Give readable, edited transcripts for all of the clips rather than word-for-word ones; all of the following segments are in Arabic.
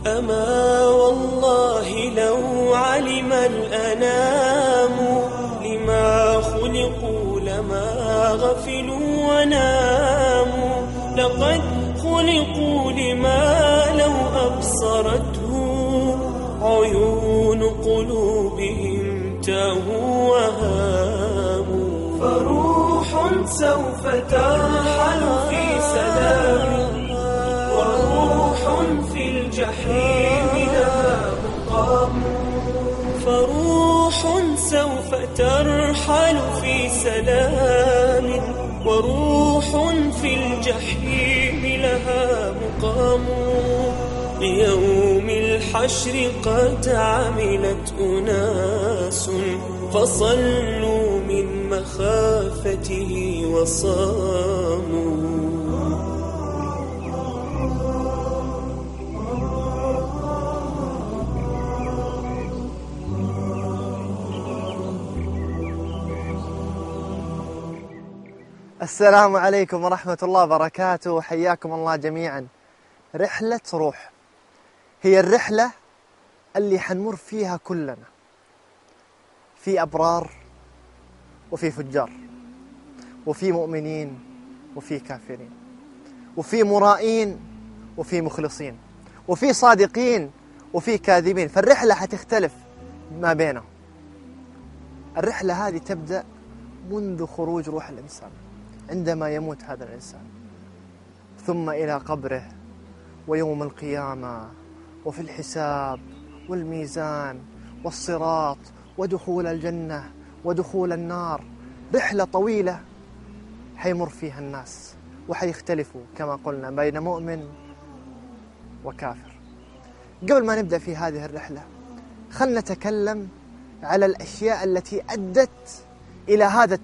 أما والله لو علم الأنام لما خلقوا لما غفلوا وناموا، لقد خلقوا لما لو أبصرته عيون قلوبهم تاهوا وهاموا. فروح سوف ترحل في سلام، وروح في الجحيم لها مقام. فروح سوف ترحل في سلام، وروح في الجحيم لها مقام. ليوم الحشر قد عملت أناس، فصلوا من مخافته وصاموا. السلام عليكم ورحمة الله وبركاته، حياكم الله جميعا. رحلة روح هي الرحلة اللي حنمر فيها كلنا، في أبرار وفي فجار، وفي مؤمنين وفي كافرين، وفي مرائين وفي مخلصين، وفي صادقين وفي كاذبين. فالرحلة حتختلف ما بينهم. الرحلة هذه تبدأ منذ خروج روح الإنسان عندما يموت هذا الإنسان، ثم إلى قبره ويوم القيامة وفي الحساب والميزان والصراط ودخول الجنة ودخول النار. رحلة طويلة حيمر فيها الناس وحيختلفوا كما قلنا بين مؤمن وكافر. قبل ما نبدأ في هذه الرحلة خلنا نتكلم على الأشياء التي أدت إلى هذا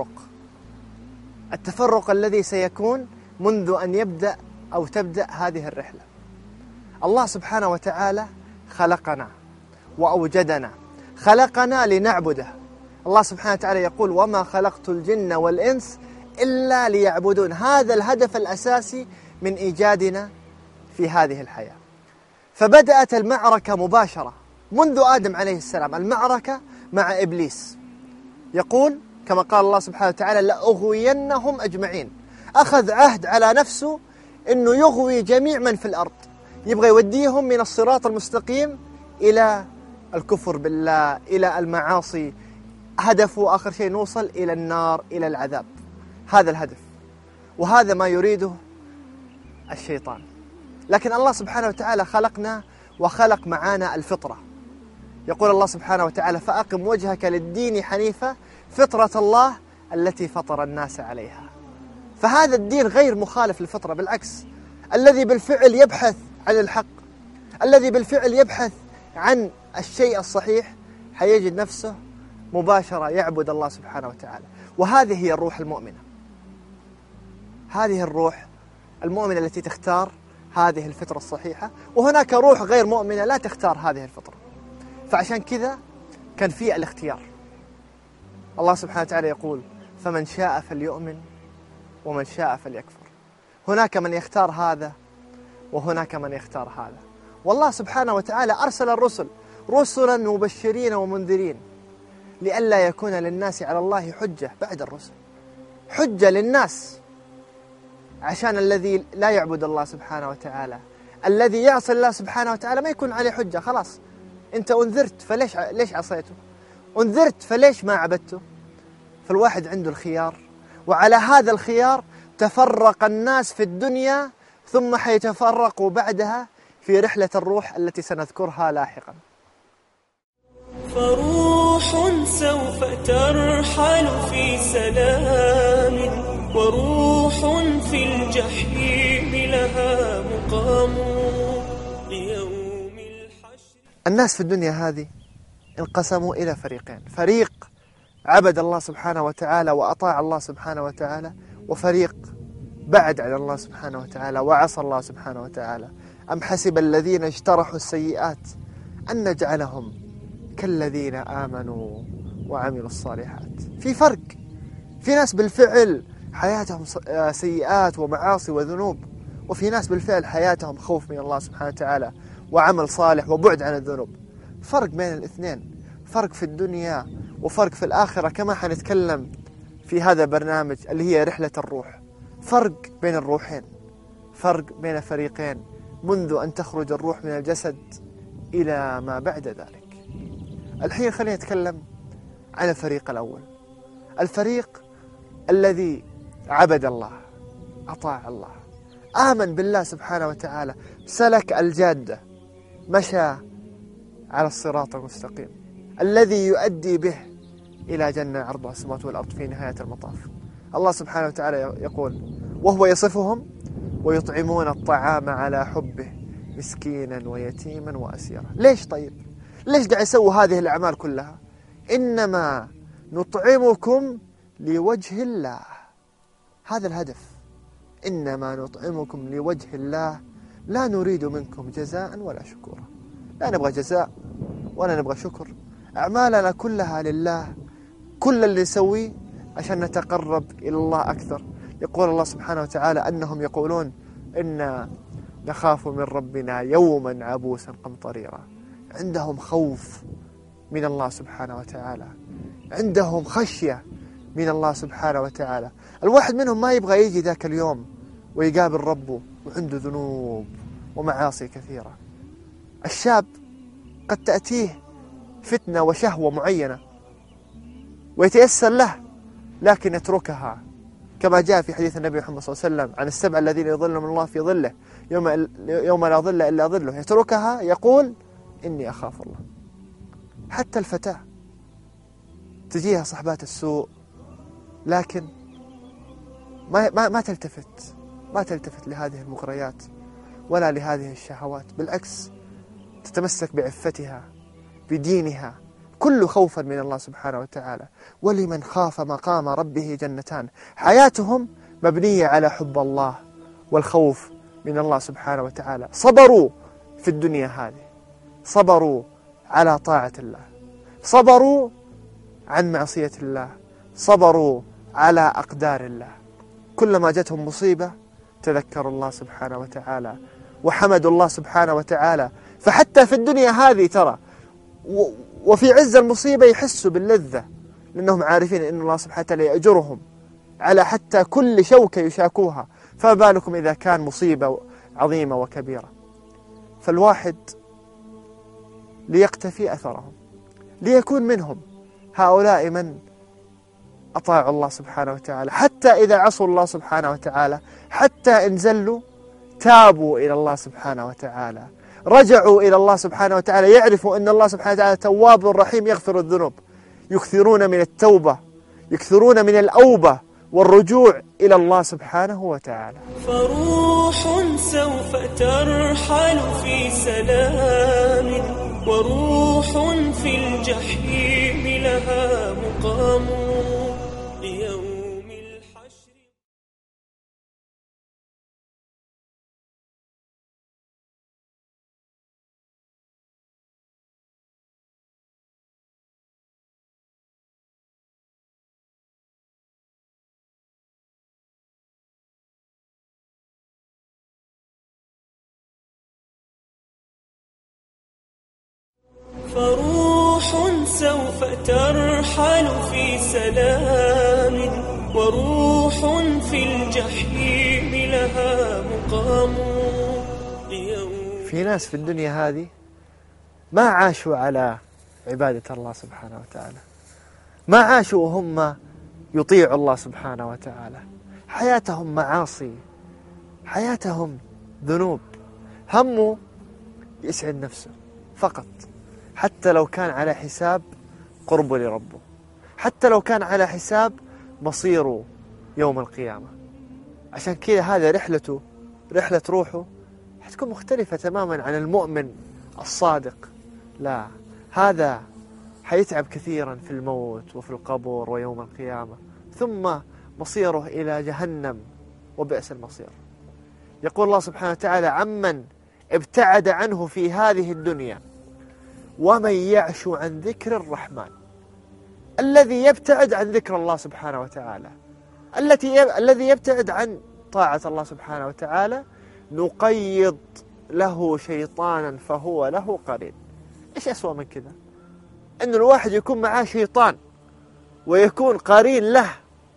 التفرق الذي سيكون منذ أن يبدأ أو تبدأ هذه الرحلة. الله سبحانه وتعالى خلقنا وأوجدنا، خلقنا لنعبده. الله سبحانه وتعالى يقول: وما خلقت الجن والإنس إلا ليعبدون. هذا الهدف الأساسي من إيجادنا في هذه الحياة. فبدأت المعركة مباشرة منذ آدم عليه السلام، المعركة مع إبليس. يقول كما قال الله سبحانه وتعالى: لأغوينهم أجمعين. أخذ عهد على نفسه أنه يغوي جميع من في الأرض، يبغى يوديهم من الصراط المستقيم إلى الكفر بالله، إلى المعاصي. هدفه آخر شيء نوصل إلى النار، إلى العذاب. هذا الهدف، وهذا ما يريده الشيطان. لكن الله سبحانه وتعالى خلقنا وخلق معانا الفطرة. يقول الله سبحانه وتعالى: فأقم وجهك للدين حنيفة فطرة الله التي فطر الناس عليها. فهذا الدين غير مخالف للفطرة، بالعكس، الذي بالفعل يبحث عن الحق، الذي بالفعل يبحث عن الشيء الصحيح، حيجد نفسه مباشرة يعبد الله سبحانه وتعالى. وهذه هي الروح المؤمنة، هذه الروح المؤمنة التي تختار هذه الفطرة الصحيحة. وهناك روح غير مؤمنة لا تختار هذه الفطرة. فعشان كذا كان في الاختيار. الله سبحانه وتعالى يقول: فمن شاء فليؤمن ومن شاء فليكفر. هناك من يختار هذا وهناك من يختار هذا. والله سبحانه وتعالى أرسل الرسل رسلا مبشرين ومنذرين لئلا يكون للناس على الله حجة بعد الرسل. حجة للناس، عشان الذي لا يعبد الله سبحانه وتعالى، الذي يعصي الله سبحانه وتعالى، ما يكون عليه حجة. خلاص أنت أنذرت، فليش عصيته؟ أنذرت فليش ما عبدته؟ فالواحد عنده الخيار، وعلى هذا الخيار تفرق الناس في الدنيا، ثم حيتفرقوا بعدها في رحلة الروح التي سنذكرها لاحقا. فروح سوف ترحل في سلام، وروح في الجحيم لها مقام. ليوم الحشر. الناس في الدنيا هذه انقسموا إلى فريقين: فريق عبد الله سبحانه وتعالى وأطاع الله سبحانه وتعالى، وفريق بعد عن الله سبحانه وتعالى وعصى الله سبحانه وتعالى. أم حسب الذين اجترحوا السيئات أن نجعلهم كالذين آمنوا وعملوا الصالحات. في فرق، في ناس بالفعل حياتهم سيئات ومعاصي وذنوب، وفي ناس بالفعل حياتهم خوف من الله سبحانه وتعالى وعمل صالح وبعد عن الذنوب. فرق بين الاثنين، فرق في الدنيا وفرق في الآخرة، كما حنتكلم في هذا البرنامج اللي هي رحلة الروح. فرق بين الروحين، فرق بين فريقين منذ أن تخرج الروح من الجسد إلى ما بعد ذلك. الحين خلينا نتكلم عن الفريق الأول، الفريق الذي عبد الله، أطاع الله، آمن بالله سبحانه وتعالى، سلك الجادة، مشى على الصراط المستقيم الذي يؤدي به إلى جنة عرضها السماوات والأرض في نهاية المطاف. الله سبحانه وتعالى يقول: وهو يصفهم ويطعمون الطعام على حبه مسكينا ويتيما وأسيرا. ليش طيب؟ ليش قاعد يسووا هذه الأعمال كلها؟ إنما نطعمكم لوجه الله، هذا الهدف. إنما نطعمكم لوجه الله لا نريد منكم جزاء ولا شكورا. لا نبغى جزاء ولا نبغى شكر، أعمالنا كلها لله، كل اللي نسويه عشان نتقرب إلى الله أكثر. يقول الله سبحانه وتعالى أنهم يقولون: إنا نخاف من ربنا يوما عبوسا قمطريرا. عندهم خوف من الله سبحانه وتعالى، عندهم خشية من الله سبحانه وتعالى. الواحد منهم ما يبغى يجي ذاك اليوم ويقابل ربه وعنده ذنوب ومعاصي كثيرة. الشاب قد تأتيه فتنة وشهوة معينة ويتيسر له، لكن يتركها، كما جاء في حديث النبي محمد صلى الله عليه وسلم عن السبع الذين يظلهم الله في ظله يوم لا ظل إلا ظله، يتركها يقول: إني أخاف الله. حتى الفتاة تجيها صحبات السوء، لكن ما تلتفت لهذه المغريات ولا لهذه الشهوات، بالعكس تتمسك بعفتها بدينها، كل خوفا من الله سبحانه وتعالى. ولمن خاف مقام ربه جنتان، حياتهم مبنية على حب الله والخوف من الله سبحانه وتعالى. صبروا في الدنيا هذه، صبروا على طاعة الله، صبروا عن معصية الله، صبروا على أقدار الله. كلما جتهم مصيبة تذكروا الله سبحانه وتعالى وحمدوا الله سبحانه وتعالى. فحتى في الدنيا هذه ترى وفي عز المصيبة يحسوا باللذة، لأنهم عارفين أن الله سبحانه وتعالى يأجرهم على حتى كل شوكة يشاكوها، فما بالكم إذا كان مصيبة عظيمة وكبيرة. فالواحد ليقتفي أثرهم، ليكون منهم هؤلاء من أطاعوا الله سبحانه وتعالى، حتى إذا عصوا الله سبحانه وتعالى، حتى إن زلوا تابوا إلى الله سبحانه وتعالى، رجعوا إلى الله سبحانه وتعالى، يعرفوا أن الله سبحانه وتعالى تواب رحيم يغفر الذنوب، يكثرون من التوبة، يكثرون من الأوبة والرجوع إلى الله سبحانه وتعالى. فروح سوف ترحل في سلام، وروح في الجحيم لها مقام ليوم الحشر. فروح سوف ترحل في سلام، وروح في الجحيم لها مقام ليوم. في ناس في الدنيا هذه ما عاشوا على عبادة الله سبحانه وتعالى، ما عاشوا وهم يطيعوا الله سبحانه وتعالى، حياتهم معاصي، حياتهم ذنوب، همه يسعد نفسه فقط، حتى لو كان على حساب قربه لربه، حتى لو كان على حساب مصيره يوم القيامة. عشان كذا هذا رحلته، رحلة روحه حتكون مختلفة تماما عن المؤمن الصادق. لا، هذا حيتعب كثيرا في الموت وفي القبر ويوم القيامة، ثم مصيره إلى جهنم وبئس المصير. يقول الله سبحانه وتعالى: عمن ابتعد عنه في هذه الدنيا ومن يعش عن ذكر الرحمن. الذي يبتعد عن ذكر الله سبحانه وتعالى، الذي يبتعد عن طاعة الله سبحانه وتعالى، نقيض له شيطانا فهو له قرين. إيش أسوأ من كذا؟ إنه الواحد يكون معاه شيطان ويكون قرين له،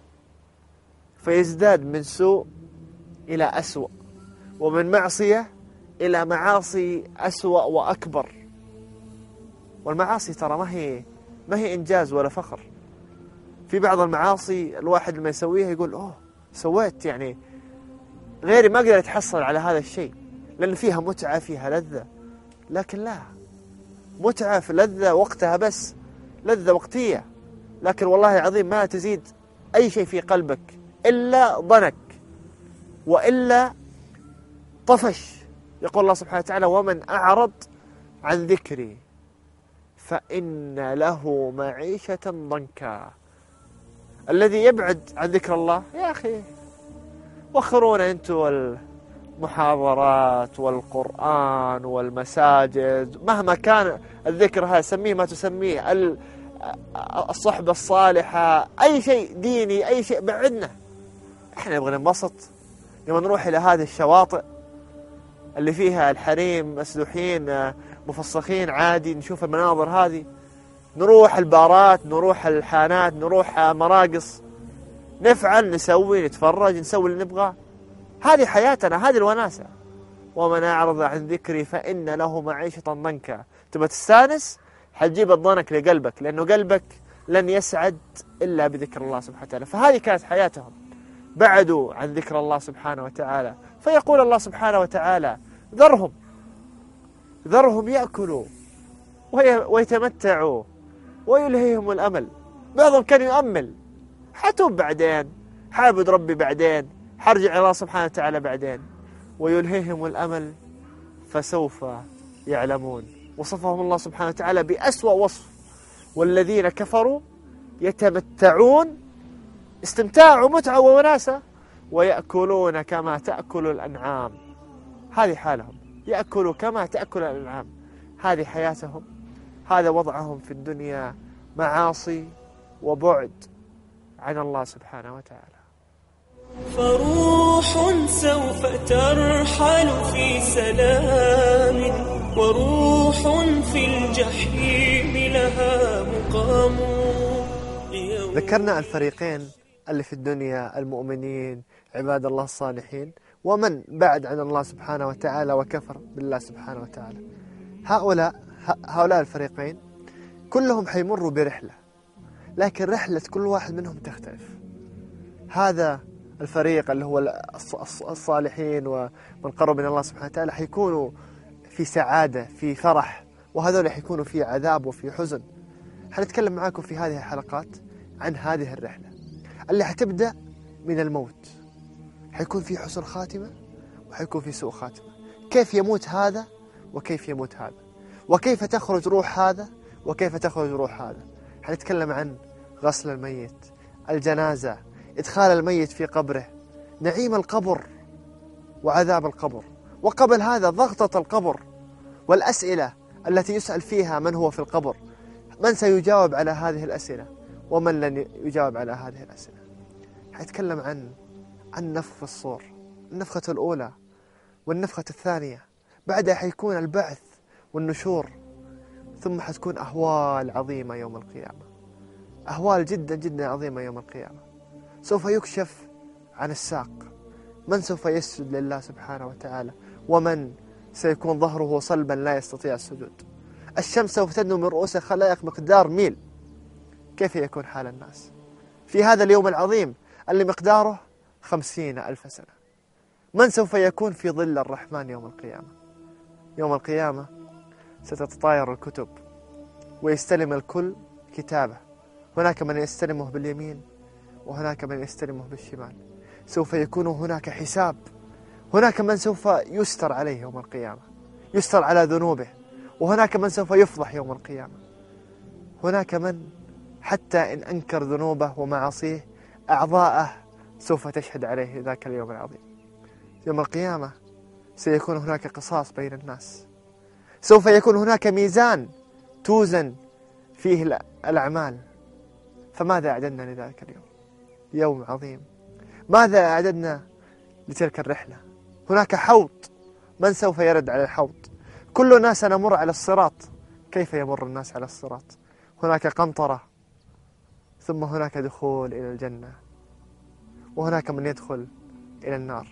فيزداد من سوء إلى أسوأ، ومن معصية إلى معاصي أسوأ وأكبر. والمعاصي ترى ما هي إنجاز ولا فخر. في بعض المعاصي الواحد لما يسويها يقول أوه سويت، يعني غيري ما قدر يتحصل على هذا الشيء، لأن فيها متعة، فيها لذة. لكن لا، متعة في لذة وقتها بس، لذة وقتية، لكن والله العظيم ما تزيد أي شيء في قلبك إلا ضنك وإلا طفش. يقول الله سبحانه وتعالى: ومن أعرض عن ذكري فإن له معيشة ضنكا. الذي يبعد عن ذكر الله، يا أخي وخرونا أنتوا المحاضرات والقرآن والمساجد، مهما كان الذكر هذا، سميه ما تسميه، الصحبة الصالحة، أي شيء ديني، أي شيء بعدنا. احنا نبغى ننبسط، لما نروح إلى هذه الشواطئ اللي فيها الحريم مسلوحين مفسخين عادي، نشوف المناظر هذه، نروح البارات، نروح الحانات، نروح مراقص، نفعل، نسوي، نتفرج، نسوي اللي نبغاه. هذه حياتنا، هذه الوناسة. ومن أعرض عن ذكري فإن له معيشة ضنكا. تبغى تستانس، حتجيب الضنك لقلبك، لأنه قلبك لن يسعد إلا بذكر الله سبحانه وتعالى. فهذه كانت حياتهم، بعدوا عن ذكر الله سبحانه وتعالى. فيقول الله سبحانه وتعالى: ذرهم يأكلوا ويتمتعوا ويلهيهم الأمل. بعضهم كان يؤمل: حتوب بعدين، حابد ربي بعدين، حرجع إلى الله سبحانه وتعالى بعدين. ويلهيهم الأمل فسوف يعلمون. وصفهم الله سبحانه وتعالى بأسوأ وصف: والذين كفروا يتمتعون استمتاع ومتعة ووناسة ويأكلون كما تأكل الأنعام. هذه حالهم، يأكلوا كما تأكل الأنعام. هذه حياتهم، هذا وضعهم في الدنيا، معاصي وبعد عن الله سبحانه وتعالى. فروح سوف ترحل في سلام، وروح في الجحيم لها مقام. ذكرنا الفريقين اللي في الدنيا: المؤمنين عباد الله الصالحين، ومن بعد عن الله سبحانه وتعالى وكفر بالله سبحانه وتعالى. هؤلاء الفريقين كلهم حيمروا برحلة، لكن رحلة كل واحد منهم تختلف. هذا الفريق اللي هو الصالحين ومن قرب من الله سبحانه وتعالى حيكونوا في سعادة، في فرح، وهذول حيكونوا في عذاب وفي حزن. حنتكلم معاكم في هذه الحلقات عن هذه الرحلة اللي حتبدأ من الموت. حيكون في حسن خاتمة وحيكون في سوء خاتمة. كيف يموت هذا وكيف يموت هذا، وكيف تخرج روح هذا وكيف تخرج روح هذا. حنتكلم عن غسل الميت، الجنازة، إدخال الميت في قبره، نعيم القبر وعذاب القبر، وقبل هذا ضغطة القبر والأسئلة التي يسأل فيها من هو في القبر، من سيجاوب على هذه الأسئلة ومن لن يجاوب على هذه الأسئلة. حيتكلم عن نفخ الصور، النفخة الأولى والنفخة الثانية، بعدها حيكون البعث والنشور، ثم حتكون أهوال عظيمة يوم القيامة، أهوال جدا جدا عظيمة يوم القيامة. سوف يكشف عن الساق، من سوف يسجد لله سبحانه وتعالى، ومن سيكون ظهره صلبا لا يستطيع السجود. الشمس سوف تدنو من رؤوس الخلائق مقدار ميل. كيف يكون حال الناس في هذا اليوم العظيم اللي مقداره 50,000 سنة؟ من سوف يكون في ظل الرحمن يوم القيامة؟ يوم القيامة ستتطاير الكتب ويستلم الكل كتابه. هناك من يستلمه باليمين وهناك من يستلمه بالشمال. سوف يكون هناك حساب. هناك من سوف يستر عليه يوم القيامة، يستر على ذنوبه، وهناك من سوف يفضح يوم القيامة. هناك من حتى إن أنكر ذنوبه ومعاصيه أعضاءه سوف تشهد عليه ذاك اليوم العظيم. يوم القيامة سيكون هناك قصاص بين الناس، سوف يكون هناك ميزان توزن فيه الأعمال. فماذا أعددنا لذلك اليوم؟ يوم عظيم. ماذا أعددنا لتلك الرحلة؟ هناك حوض من سوف يرد على الحوض؟ كلنا سنمر على الصراط. كيف يمر الناس على الصراط؟ هناك قنطرة، ثم هناك دخول إلى الجنة، وهناك من يدخل إلى النار.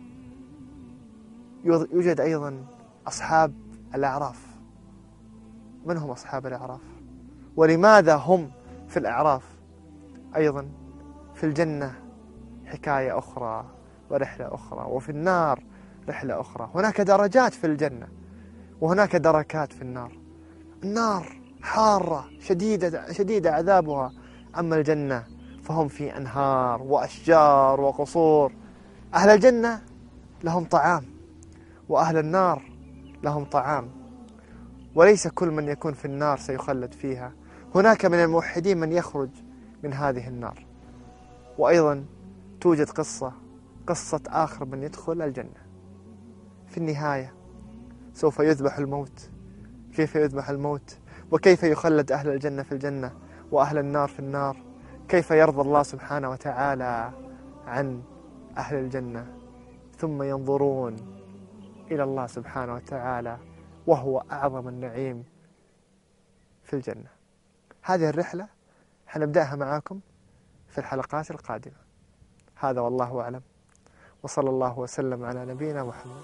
يوجد أيضا أصحاب الأعراف. من هم أصحاب الأعراف؟ ولماذا هم في الأعراف؟ أيضا في الجنة حكاية أخرى ورحلة أخرى، وفي النار رحلة أخرى. هناك درجات في الجنة وهناك دركات في النار. النار حارة شديدة عذابها، أما الجنة فهم في أنهار وأشجار وقصور. أهل الجنة لهم طعام وأهل النار لهم طعام، وليس كل من يكون في النار سيخلد فيها. هناك من الموحدين من يخرج من هذه النار. وأيضا توجد قصة آخر من يدخل الجنة. في النهاية سوف يذبح الموت. كيف يذبح الموت؟ وكيف يخلد أهل الجنة في الجنة وأهل النار في النار؟ كيف يرضى الله سبحانه وتعالى عن أهل الجنة ثم ينظرون إلى الله سبحانه وتعالى وهو أعظم النعيم في الجنة؟ هذه الرحلة حنبدأها معاكم في الحلقات القادمة. هذا والله أعلم، وصلى الله وسلم على نبينا محمد.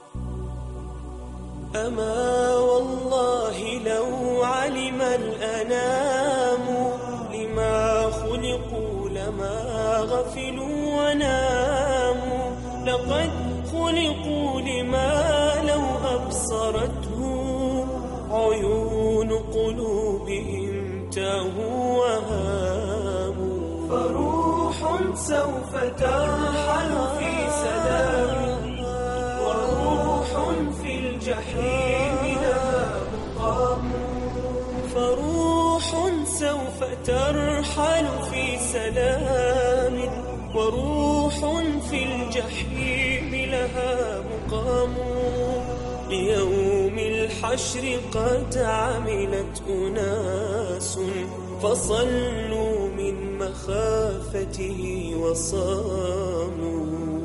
أما والله لو علم الأنام لما خلقوا لما غفلوا وناموا، لقد خلقوا لما لو أبصرته عيون قلوبهم تاهوا وهاموا. فروح سوف ترحل في سلام، وروح في الجحيم لها مقام. فروح سوف ترحل في سلام، وروح في الجحيم لها مقام. ليوم الحشر قد عملت أناس، فصلوا من مخافته وصاموا.